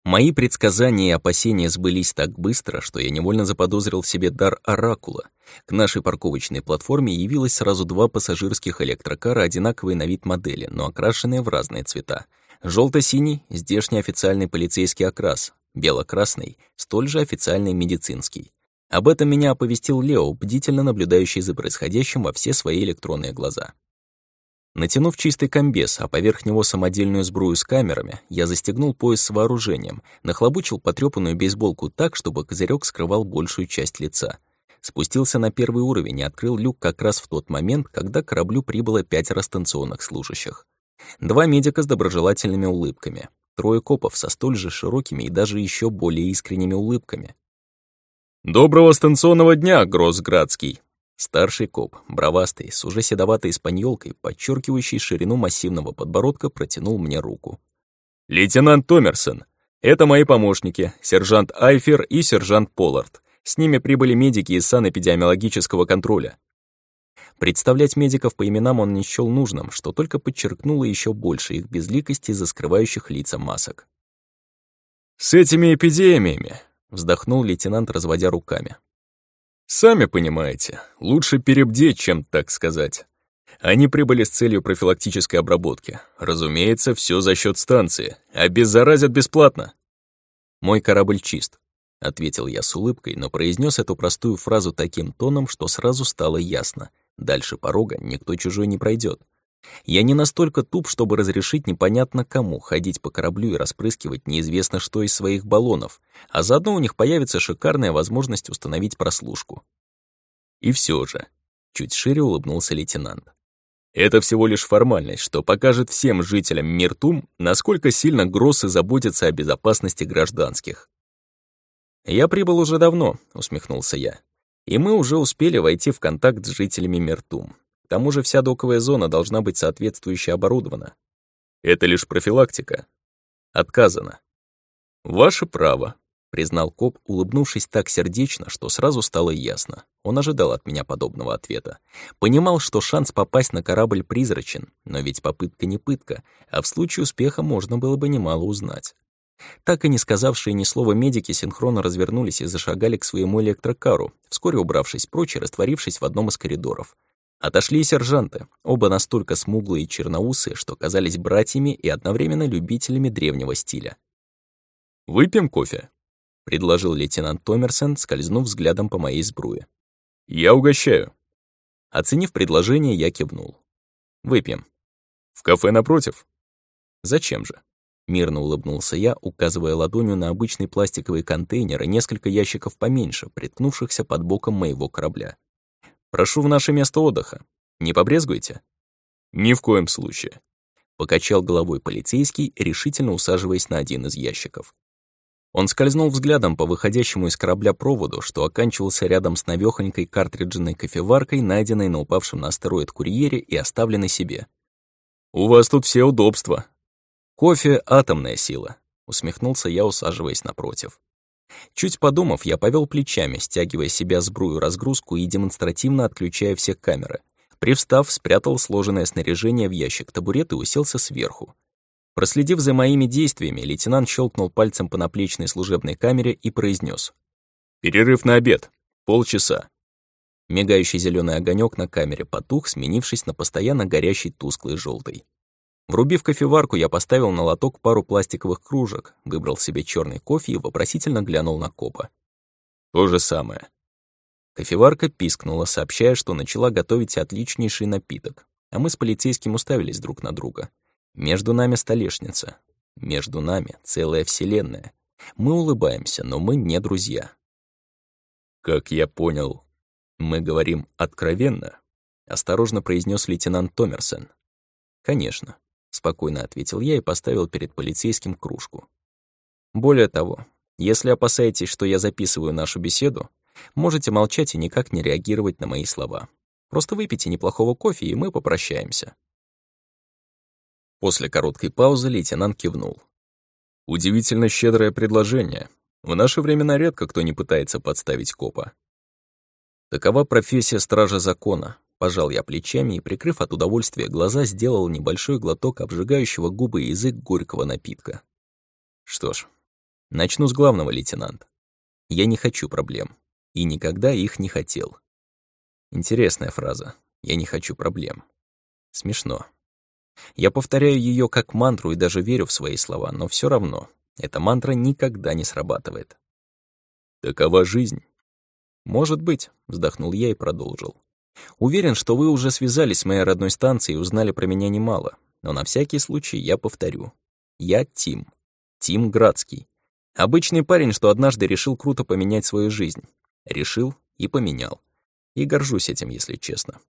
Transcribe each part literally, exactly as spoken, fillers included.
Мои предсказания и опасения сбылись так быстро, что я невольно заподозрил в себе дар оракула. К нашей парковочной платформе явилось сразу два пассажирских электрокара одинаковой на вид модели, но окрашенные в разные цвета. Желто-синий — здешний официальный полицейский окрас, бело-красный — столь же официальный медицинский. Об этом меня оповестил Лео, бдительно наблюдающий за происходящим во все свои электронные глаза. Натянув чистый комбез, а поверх него самодельную сбрую с камерами, я застегнул пояс с вооружением, нахлобучил потрёпанную бейсболку так, чтобы козырёк скрывал большую часть лица. Спустился на первый уровень и открыл люк как раз в тот момент, когда к кораблю прибыло пятеро станционных служащих. Два медика с доброжелательными улыбками, трое копов со столь же широкими и даже ещё более искренними улыбками. «Доброго станционного дня, Гроссградский!» Старший коп, бровастый, с уже седоватой испаньолкой, подчеркивающей ширину массивного подбородка, протянул мне руку. «Лейтенант Томерсон, это мои помощники, сержант Айфер и сержант Поллард. С ними прибыли медики из санэпидемиологического контроля». Представлять медиков по именам он не счёл нужным, что только подчеркнуло ещё больше их безликости из-за скрывающих лица масок. «С этими эпидемиями», — вздохнул лейтенант, разводя руками. «Сами понимаете, лучше перебдеть, чем так сказать. Они прибыли с целью профилактической обработки. Разумеется, все за счет станции. Обеззаразят бесплатно». «Мой корабль чист», — ответил я с улыбкой, но произнес эту простую фразу таким тоном, что сразу стало ясно. Дальше порога никто чужой не пройдет. Я не настолько туп, чтобы разрешить непонятно кому ходить по кораблю и распрыскивать неизвестно что из своих баллонов, а заодно у них появится шикарная возможность установить прослушку. И все же, чуть шире улыбнулся лейтенант. Это всего лишь формальность, что покажет всем жителям Миртум, насколько сильно Гроссы заботятся о безопасности гражданских. «Я прибыл уже давно», — усмехнулся я, «и мы уже успели войти в контакт с жителями Миртум. К тому же вся доковая зона должна быть соответствующе оборудована. Это лишь профилактика. Отказано». «Ваше право», — признал коп, улыбнувшись так сердечно, что сразу стало ясно. Он ожидал от меня подобного ответа. Понимал, что шанс попасть на корабль призрачен, но ведь попытка не пытка, а в случае успеха можно было бы немало узнать. Так и не сказавшие ни слова медики синхронно развернулись и зашагали к своему электрокару, вскоре убравшись прочь и растворившись в одном из коридоров. Отошли и сержанты, оба настолько смуглые и черноусые, что казались братьями и одновременно любителями древнего стиля. «Выпьем кофе?» — предложил лейтенант Томерсон, скользнув взглядом по моей сбруе. «Я угощаю». Оценив предложение, я кивнул. «Выпьем». «В кафе напротив?» «Зачем же?» — мирно улыбнулся я, указывая ладонью на обычный пластиковый контейнер и несколько ящиков поменьше, приткнувшихся под боком моего корабля. «Прошу в наше место отдыха. Не побрезгуйте?» «Ни в коем случае», — покачал головой полицейский, решительно усаживаясь на один из ящиков. Он скользнул взглядом по выходящему из корабля проводу, что оканчивался рядом с навёхонькой картриджной кофеваркой, найденной на упавшем на астероид курьере и оставленной себе. «У вас тут все удобства». «Кофе — атомная сила», — усмехнулся я, усаживаясь напротив. Чуть подумав, я повел плечами, стягивая с себя сбрую разгрузку и демонстративно отключая все камеры. Привстав, спрятал сложенное снаряжение в ящик табурет и уселся сверху. Проследив за моими действиями, лейтенант щелкнул пальцем по наплечной служебной камере и произнес: «Перерыв на обед. Полчаса». Мигающий зеленый огонек на камере потух, сменившись на постоянно горящий тусклый желтый. Врубив кофеварку, я поставил на лоток пару пластиковых кружек, выбрал себе черный кофе и вопросительно глянул на копа. «То же самое». Кофеварка пискнула, сообщая, что начала готовить отличнейший напиток, а мы с полицейским уставились друг на друга. Между нами столешница. Между нами целая вселенная. Мы улыбаемся, но мы не друзья. «Как я понял, мы говорим откровенно», — осторожно произнес лейтенант Томерсон. «Конечно», — спокойно ответил я и поставил перед полицейским кружку. «Более того, если опасаетесь, что я записываю нашу беседу, можете молчать и никак не реагировать на мои слова. Просто выпейте неплохого кофе, и мы попрощаемся». После короткой паузы лейтенант кивнул. «Удивительно щедрое предложение. В наши времена редко кто не пытается подставить копа». «Такова профессия стража закона», — пожал я плечами и, прикрыв от удовольствия глаза, сделал небольшой глоток обжигающего губы и язык горького напитка. Что ж, Начну с главного, лейтенант. Я не хочу проблем. И никогда их не хотел. Интересная фраза. Я не хочу проблем. Смешно. Я повторяю ее как мантру и даже верю в свои слова, но все равно эта мантра никогда не срабатывает. Такова жизнь. Может быть, вздохнул я и продолжил. Уверен, что вы уже связались с моей родной станцией и узнали про меня немало, но на всякий случай я повторю. Я Тим. Тим Градский. Обычный парень, что однажды решил круто поменять свою жизнь. Решил и поменял. И горжусь этим, если честно.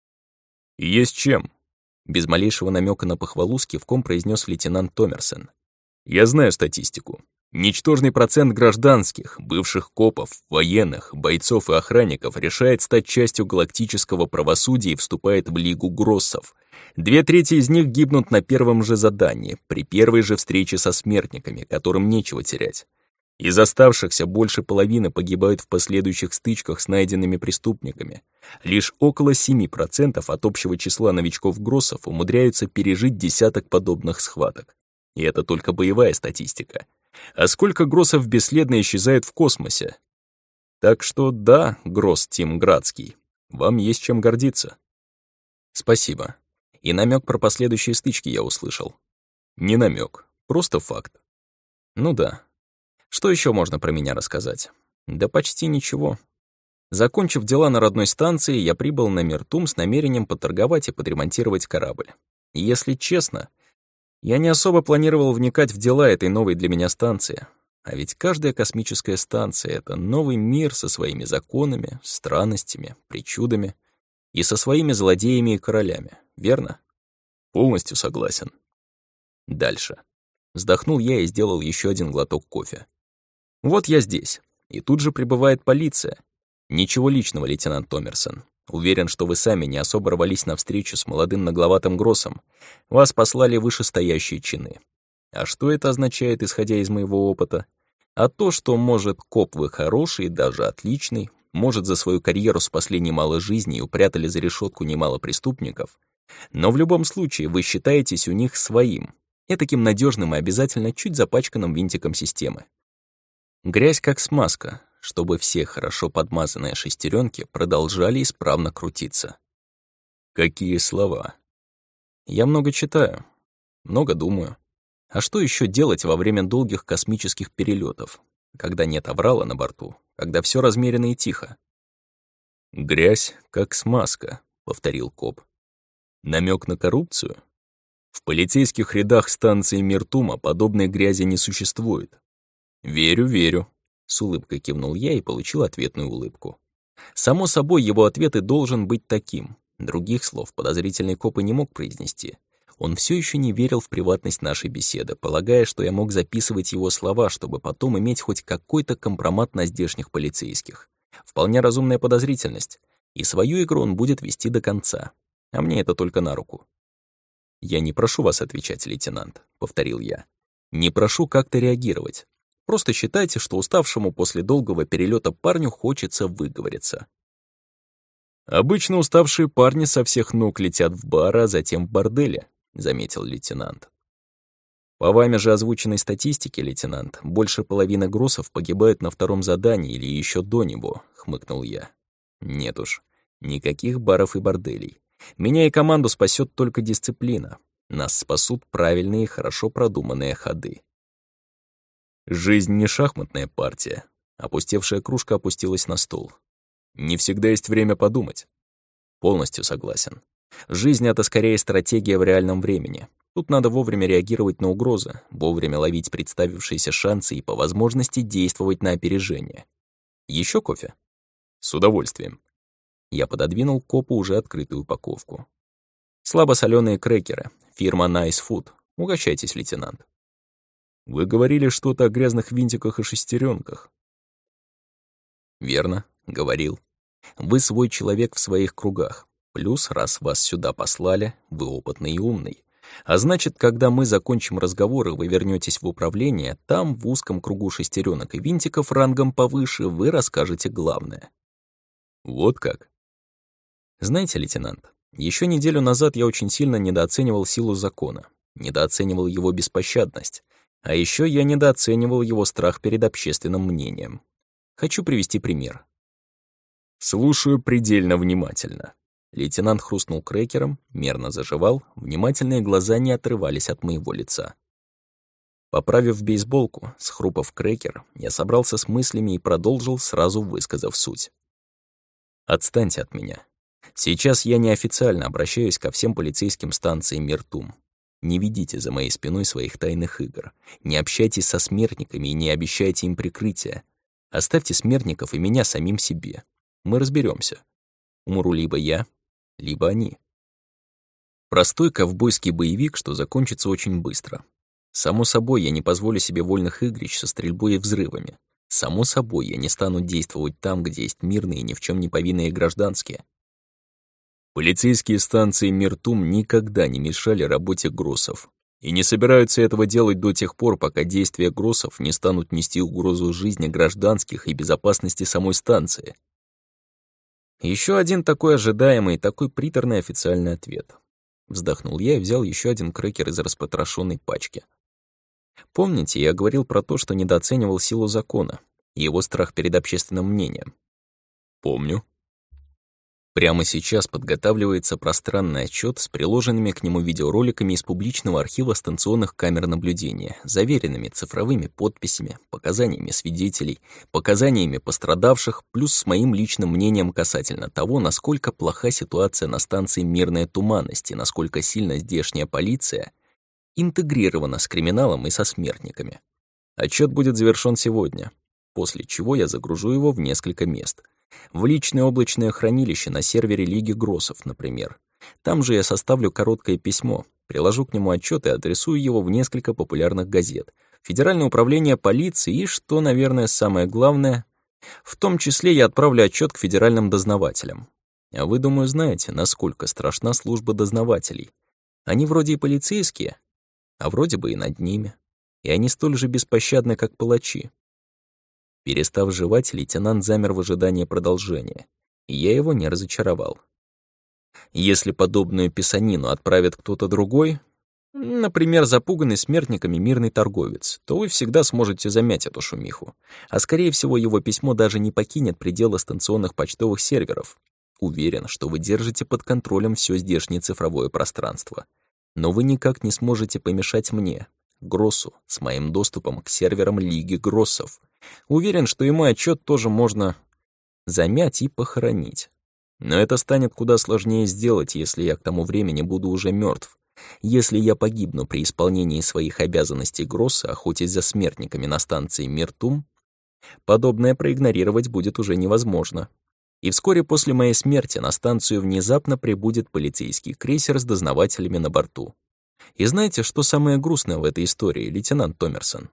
«Есть чем», — без малейшего намека на похвалу с кивком произнес лейтенант Томерсон. «Я знаю статистику. Ничтожный процент гражданских, бывших копов, военных, бойцов и охранников решает стать частью галактического правосудия и вступает в Лигу Гроссов. Две трети из них гибнут на первом же задании, при первой же встрече со смертниками, которым нечего терять. Из оставшихся больше половины погибают в последующих стычках с найденными преступниками. Лишь около семи процентов от общего числа новичков-гроссов умудряются пережить десяток подобных схваток. И это только боевая статистика. А сколько гроссов бесследно исчезает в космосе? Так что да, гросс Тим Градский, вам есть чем гордиться. Спасибо. И намек про последующие стычки я услышал. Не намек, просто факт. Ну да. Что еще можно про меня рассказать? Да почти ничего. Закончив дела на родной станции, я прибыл на Миртум с намерением поторговать и подремонтировать корабль. И если честно, я не особо планировал вникать в дела этой новой для меня станции. А ведь каждая космическая станция — это новый мир со своими законами, странностями, причудами и со своими злодеями и королями, верно? Полностью согласен. Дальше. Вздохнул я и сделал еще один глоток кофе. Вот я здесь, и тут же прибывает полиция. Ничего личного, лейтенант Томерсон. Уверен, что вы сами не особо рвались навстречу с молодым нагловатым Гроссом. Вас послали вышестоящие чины. А что это означает, исходя из моего опыта? А то, что, может, коп вы хороший и даже отличный, может, за свою карьеру спасли немало жизней и упрятали за решетку немало преступников, но в любом случае вы считаетесь у них своим, этаким надежным и обязательно чуть запачканным винтиком системы. Грязь как смазка, чтобы все хорошо подмазанные шестеренки продолжали исправно крутиться. Какие слова? Я много читаю, много думаю. А что еще делать во время долгих космических перелетов, когда нет аврала на борту, когда все размеренно и тихо? «Грязь как смазка», — повторил коп. Намек на коррупцию? В полицейских рядах станции Миртума подобной грязи не существует. «Верю, верю», — с улыбкой кивнул я и получил ответную улыбку. Само собой, его ответ и должен быть таким. Других слов подозрительный коп и не мог произнести. Он все еще не верил в приватность нашей беседы, полагая, что я мог записывать его слова, чтобы потом иметь хоть какой-то компромат на здешних полицейских. Вполне разумная подозрительность. И свою игру он будет вести до конца. А мне это только на руку. «Я не прошу вас отвечать, лейтенант», — повторил я. «Не прошу как-то реагировать. Просто считайте, что уставшему после долгого перелета парню хочется выговориться». «Обычно уставшие парни со всех ног летят в бар, а затем в борделе», — заметил лейтенант. «По вами же озвученной статистике, лейтенант, больше половины гроссов погибают на втором задании или еще до него», — хмыкнул я. «Нет уж, никаких баров и борделей. Меня и команду спасет только дисциплина. Нас спасут правильные и хорошо продуманные ходы». «Жизнь не шахматная партия», — опустевшая кружка опустилась на стол. «Не всегда есть время подумать». «Полностью согласен. Жизнь — это скорее стратегия в реальном времени. Тут надо вовремя реагировать на угрозы, вовремя ловить представившиеся шансы и по возможности действовать на опережение. Еще кофе?» «С удовольствием». Я пододвинул копу уже открытую упаковку. «Слабосолёные крекеры. Фирма Nice Food. Угощайтесь, лейтенант». «Вы говорили что-то о грязных винтиках и шестеренках». «Верно, говорил. Вы свой человек в своих кругах. Плюс, раз вас сюда послали, вы опытный и умный. А значит, когда мы закончим разговор и вы вернетесь в управление, там, в узком кругу шестеренок и винтиков рангом повыше, вы расскажете главное». «Вот как?» «Знаете, лейтенант, еще неделю назад я очень сильно недооценивал силу закона, недооценивал его беспощадность, А еще я недооценивал его страх перед общественным мнением. Хочу привести пример. Слушаю предельно внимательно. Лейтенант хрустнул крекером, мерно заживал, внимательные глаза не отрывались от моего лица. Поправив бейсболку, схрупав крекер, я собрался с мыслями и продолжил, сразу высказав суть. Отстаньте от меня. Сейчас я неофициально обращаюсь ко всем полицейским станциям Миртум. Не ведите за моей спиной своих тайных игр. Не общайтесь со смертниками и не обещайте им прикрытия. Оставьте смертников и меня самим себе. Мы разберемся. Умру либо я, либо они. Простой ковбойский боевик, что закончится очень быстро. Само собой, я не позволю себе вольных игрищ со стрельбой и взрывами. Само собой, я не стану действовать там, где есть мирные и ни в чем не повинные гражданские. Полицейские станции Миртум никогда не мешали работе Гроссов и не собираются этого делать до тех пор, пока действия Гроссов не станут нести угрозу жизни гражданских и безопасности самой станции. Еще один такой ожидаемый, такой приторный официальный ответ. Вздохнул я и взял еще один крекер из распотрошенной пачки. Помните, я говорил про то, что недооценивал силу закона и его страх перед общественным мнением? Помню. Прямо сейчас подготавливается пространный отчет с приложенными к нему видеороликами из публичного архива станционных камер наблюдения, заверенными цифровыми подписями, показаниями свидетелей, показаниями пострадавших, плюс с моим личным мнением касательно того, насколько плоха ситуация на станции Мирная Туманность и насколько сильно здешняя полиция интегрирована с криминалом и со смертниками. Отчет будет завершён сегодня, после чего я загружу его в несколько мест. В личное облачное хранилище на сервере Лиги Гроссов, например. Там же я составлю короткое письмо, приложу к нему отчет и адресую его в несколько популярных газет, Федеральное управление полиции и, что, наверное, самое главное, в том числе я отправлю отчет к федеральным дознавателям. А вы, думаю, знаете, насколько страшна служба дознавателей. Они вроде и полицейские, а вроде бы и над ними. И они столь же беспощадны, как палачи. Перестав жевать, лейтенант замер в ожидании продолжения, и я его не разочаровал. Если подобную писанину отправит кто-то другой, например, запуганный смертниками мирный торговец, то вы всегда сможете замять эту шумиху, а скорее всего его письмо даже не покинет пределы станционных почтовых серверов. Уверен, что вы держите под контролем все здешнее цифровое пространство. Но вы никак не сможете помешать мне, Гроссу, с моим доступом к серверам Лиги Гроссов. Уверен, что и мой отчет тоже можно замять и похоронить. Но это станет куда сложнее сделать, если я к тому времени буду уже мертв. Если я погибну при исполнении своих обязанностей Гросса, охотясь за смертниками на станции Миртум, подобное проигнорировать будет уже невозможно. И вскоре после моей смерти на станцию внезапно прибудет полицейский крейсер с дознавателями на борту. И знаете, что самое грустное в этой истории, лейтенант Томерсон?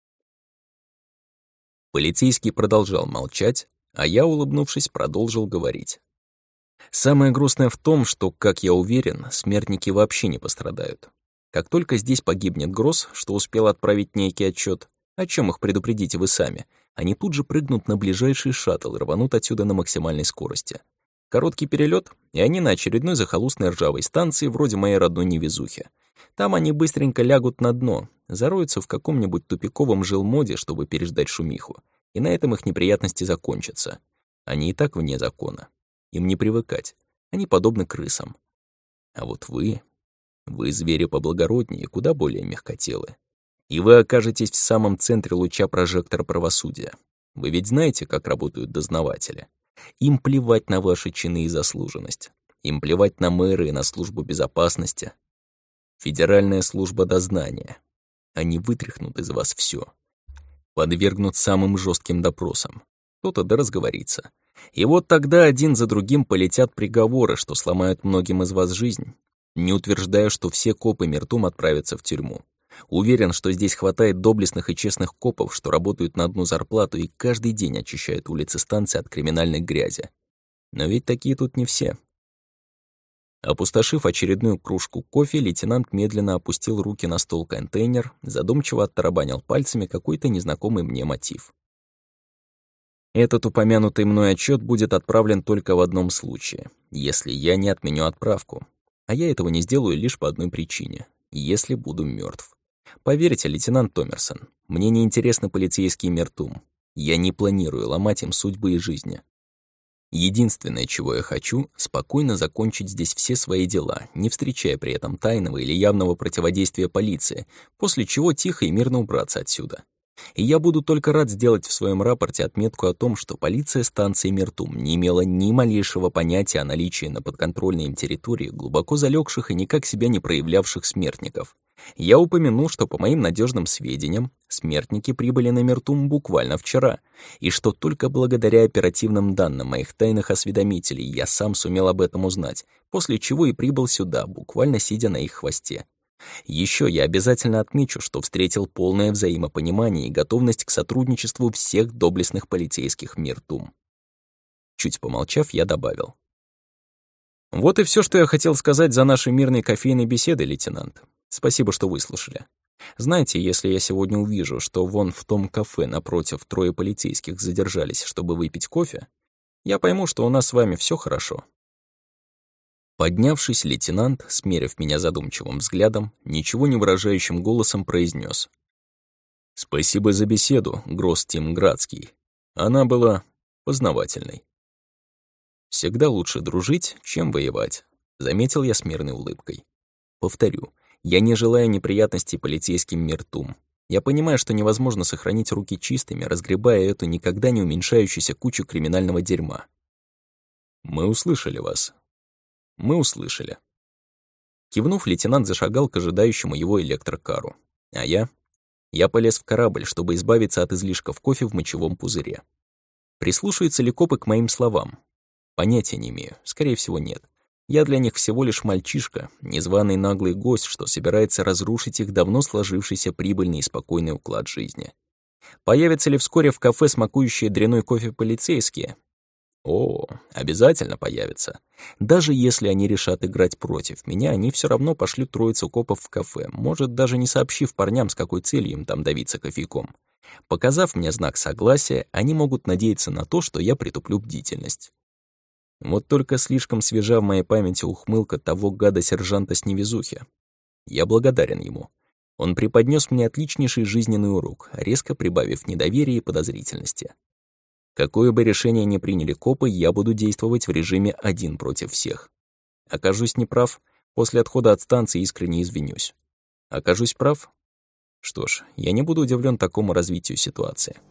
Полицейский продолжал молчать, а я, улыбнувшись, продолжил говорить. Самое грустное в том, что, как я уверен, смертники вообще не пострадают. Как только здесь погибнет Гросс, что успел отправить некий отчет, о чем их предупредите вы сами, они тут же прыгнут на ближайший шаттл и рванут отсюда на максимальной скорости. Короткий перелет, и они на очередной захолустной ржавой станции вроде моей родной невезухи. Там они быстренько лягут на дно, зароются в каком-нибудь тупиковом жилмоде, чтобы переждать шумиху, и на этом их неприятности закончатся. Они и так вне закона. Им не привыкать. Они подобны крысам. А вот вы... Вы звери поблагороднее, куда более мягкотелы. И вы окажетесь в самом центре луча прожектора правосудия. Вы ведь знаете, как работают дознаватели. Им плевать на ваши чины и заслуженность. Им плевать на мэра и на службу безопасности. Федеральная служба дознания. Они вытряхнут из вас все, подвергнут самым жестким допросам. Кто-то да разговорится. И вот тогда один за другим полетят приговоры, что сломают многим из вас жизнь. Не утверждаю, что все копы Миртум отправятся в тюрьму. Уверен, что здесь хватает доблестных и честных копов, что работают на одну зарплату и каждый день очищают улицы станции от криминальной грязи. Но ведь такие тут не все. Опустошив очередную кружку кофе, лейтенант медленно опустил руки на стол-контейнер, задумчиво оттарабанил пальцами какой-то незнакомый мне мотив. Этот упомянутый мной отчет будет отправлен только в одном случае, если я не отменю отправку. А я этого не сделаю лишь по одной причине — если буду мертв. Поверьте, лейтенант Томерсон, мне не интересны полицейские Мертум. Я не планирую ломать им судьбы и жизни. Единственное, чего я хочу, спокойно закончить здесь все свои дела, не встречая при этом тайного или явного противодействия полиции, после чего тихо и мирно убраться отсюда. И я буду только рад сделать в своем рапорте отметку о том, что полиция станции Мертум не имела ни малейшего понятия о наличии на подконтрольной им территории глубоко залегших и никак себя не проявлявших смертников. Я упомяну, что по моим надежным сведениям, смертники прибыли на Мертум буквально вчера, и что только благодаря оперативным данным моих тайных осведомителей я сам сумел об этом узнать, после чего и прибыл сюда, буквально сидя на их хвосте. Еще я обязательно отмечу, что встретил полное взаимопонимание и готовность к сотрудничеству всех доблестных полицейских Мертум. Чуть помолчав, я добавил. Вот и все, что я хотел сказать за нашей мирной кофейной беседы, лейтенант. Спасибо, что выслушали. Знаете, если я сегодня увижу, что вон в том кафе напротив трое полицейских задержались, чтобы выпить кофе, я пойму, что у нас с вами все хорошо. Поднявшись, лейтенант, смерив меня задумчивым взглядом, ничего не выражающим голосом произнес: «Спасибо за беседу, Гросс Тим Градский. Она была познавательной». «Всегда лучше дружить, чем воевать», — заметил я с мирной улыбкой. «Повторю, я не желаю неприятностей полицейским Мертум. Я понимаю, что невозможно сохранить руки чистыми, разгребая эту никогда не уменьшающуюся кучу криминального дерьма». «Мы услышали вас». «Мы услышали». Кивнув, лейтенант зашагал к ожидающему его электрокару. А я? Я полез в корабль, чтобы избавиться от излишков кофе в мочевом пузыре. Прислушаются ли копы к моим словам? Понятия не имею, скорее всего, нет. Я для них всего лишь мальчишка, незваный наглый гость, что собирается разрушить их давно сложившийся прибыльный и спокойный уклад жизни. Появятся ли вскоре в кафе смакующие дряной кофе полицейские? О, обязательно появятся. Даже если они решат играть против меня, они все равно пошлют троицу копов в кафе, может, даже не сообщив парням, с какой целью им там давиться кофейком. Показав мне знак согласия, они могут надеяться на то, что я притуплю бдительность. Вот только слишком свежа в моей памяти ухмылка того гада-сержанта с невезухи. Я благодарен ему. Он преподнес мне отличнейший жизненный урок, резко прибавив недоверия и подозрительности. Какое бы решение ни приняли копы, я буду действовать в режиме один против всех. Окажусь неправ, после отхода от станции искренне извинюсь. Окажусь прав? Что ж, я не буду удивлен такому развитию ситуации.